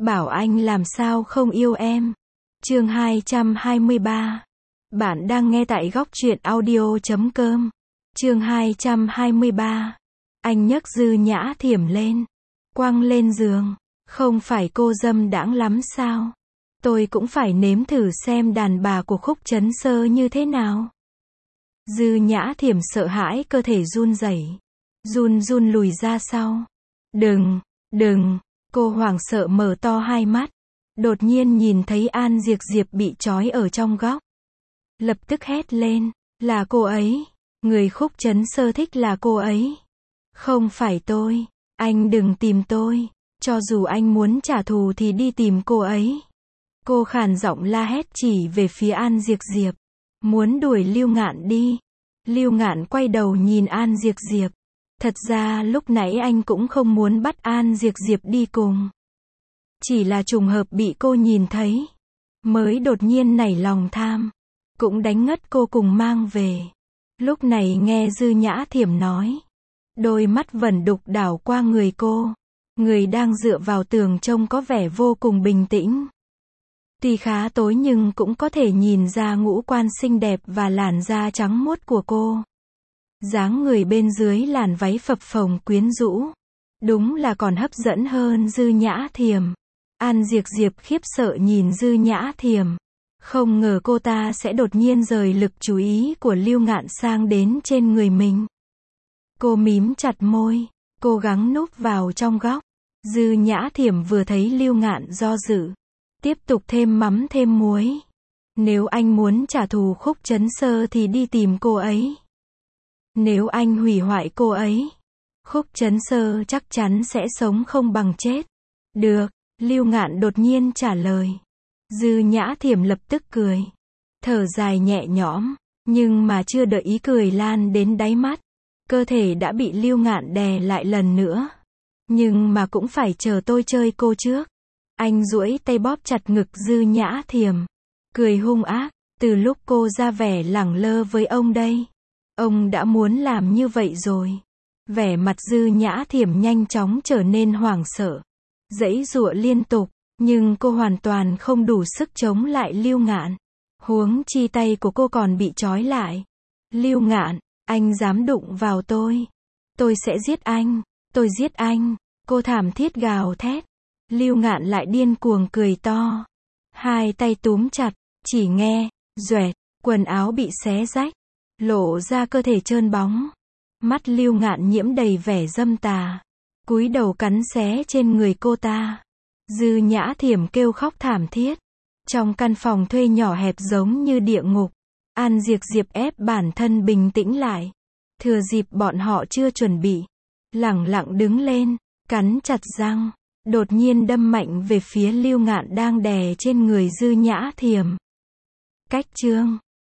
bảo anh làm sao không yêu em. Chương 223. Bạn đang nghe tại góc truyện audio.com. Chương 223. Anh nhấc Dư Nhã Thiểm lên, quăng lên giường. Không phải cô dâm đãng lắm sao? Tôi cũng phải nếm thử xem đàn bà của Khúc Trấn Sơ như thế nào. Dư Nhã Thiểm sợ hãi cơ thể run rẩy, run run lùi ra sau. Đừng, cô hoảng sợ mở to hai mắt. Đột nhiên nhìn thấy An Diệp Diệp bị trói ở trong góc. Lập tức hét lên, là cô ấy. Người Khúc Trấn Sơ thích là cô ấy. Không phải tôi. Anh đừng tìm tôi. Cho dù anh muốn trả thù thì đi tìm cô ấy. Cô khàn giọng la hét chỉ về phía An Diệp Diệp. Muốn đuổi Lưu Ngạn đi. Lưu Ngạn quay đầu nhìn An Diệp Diệp. Thật ra lúc nãy anh cũng không muốn bắt An Diệp Diệp đi cùng. Chỉ là trùng hợp bị cô nhìn thấy. Mới đột nhiên nảy lòng tham. Cũng đánh ngất cô cùng mang về. Lúc này nghe Dư Nhã Thiểm nói. Đôi mắt vẩn đục đảo qua người cô. Người đang dựa vào tường trông có vẻ vô cùng bình tĩnh. Tuy khá tối nhưng cũng có thể nhìn ra ngũ quan xinh đẹp và làn da trắng muốt của cô. Dáng người bên dưới làn váy phập phồng quyến rũ. Đúng là còn hấp dẫn hơn Dư Nhã Thiểm. An Diệp Diệp khiếp sợ nhìn Dư Nhã Thiểm. Không ngờ cô ta sẽ đột nhiên rời lực chú ý của Lưu Ngạn sang đến trên người mình. Cô mím chặt môi, cố gắng núp vào trong góc. Dư Nhã Thiểm vừa thấy Lưu Ngạn do dự, tiếp tục thêm mắm thêm muối. Nếu anh muốn trả thù Khúc Trấn Sơ thì đi tìm cô ấy. Nếu anh hủy hoại cô ấy, Khúc Trấn Sơ chắc chắn sẽ sống không bằng chết. Được, Lưu Ngạn đột nhiên trả lời. Dư Nhã Thiểm lập tức cười. Thở dài nhẹ nhõm, nhưng mà chưa đợi ý cười lan đến đáy mắt. Cơ thể đã bị Lưu Ngạn đè lại lần nữa. Nhưng mà cũng phải chờ tôi chơi cô trước. Anh duỗi tay bóp chặt ngực Dư Nhã Thiểm. Cười hung ác, từ lúc cô ra vẻ lẳng lơ với ông đây. Ông đã muốn làm như vậy rồi. Vẻ mặt Dư Nhã Thiểm nhanh chóng trở nên hoảng sợ. Giãy giụa liên tục, nhưng cô hoàn toàn không đủ sức chống lại Lưu Ngạn. Huống chi tay của cô còn bị trói lại. Lưu Ngạn, anh dám đụng vào tôi. Tôi sẽ giết anh. Tôi giết anh. Cô thảm thiết gào thét. Lưu Ngạn lại điên cuồng cười to. Hai tay túm chặt, chỉ nghe, doẹt, quần áo bị xé rách. Lộ ra cơ thể trơn bóng. Mắt Lưu Ngạn nhiễm đầy vẻ dâm tà. Cúi đầu cắn xé trên người cô ta. Dư Nhã Thiểm kêu khóc thảm thiết. Trong căn phòng thuê nhỏ hẹp giống như địa ngục. An Diệp Diệp ép bản thân bình tĩnh lại. Thừa dịp bọn họ chưa chuẩn bị. Lẳng lặng đứng lên, cắn chặt răng. Đột nhiên đâm mạnh về phía Lưu Ngạn đang đè trên người Dư Nhã Thiểm. Cách chương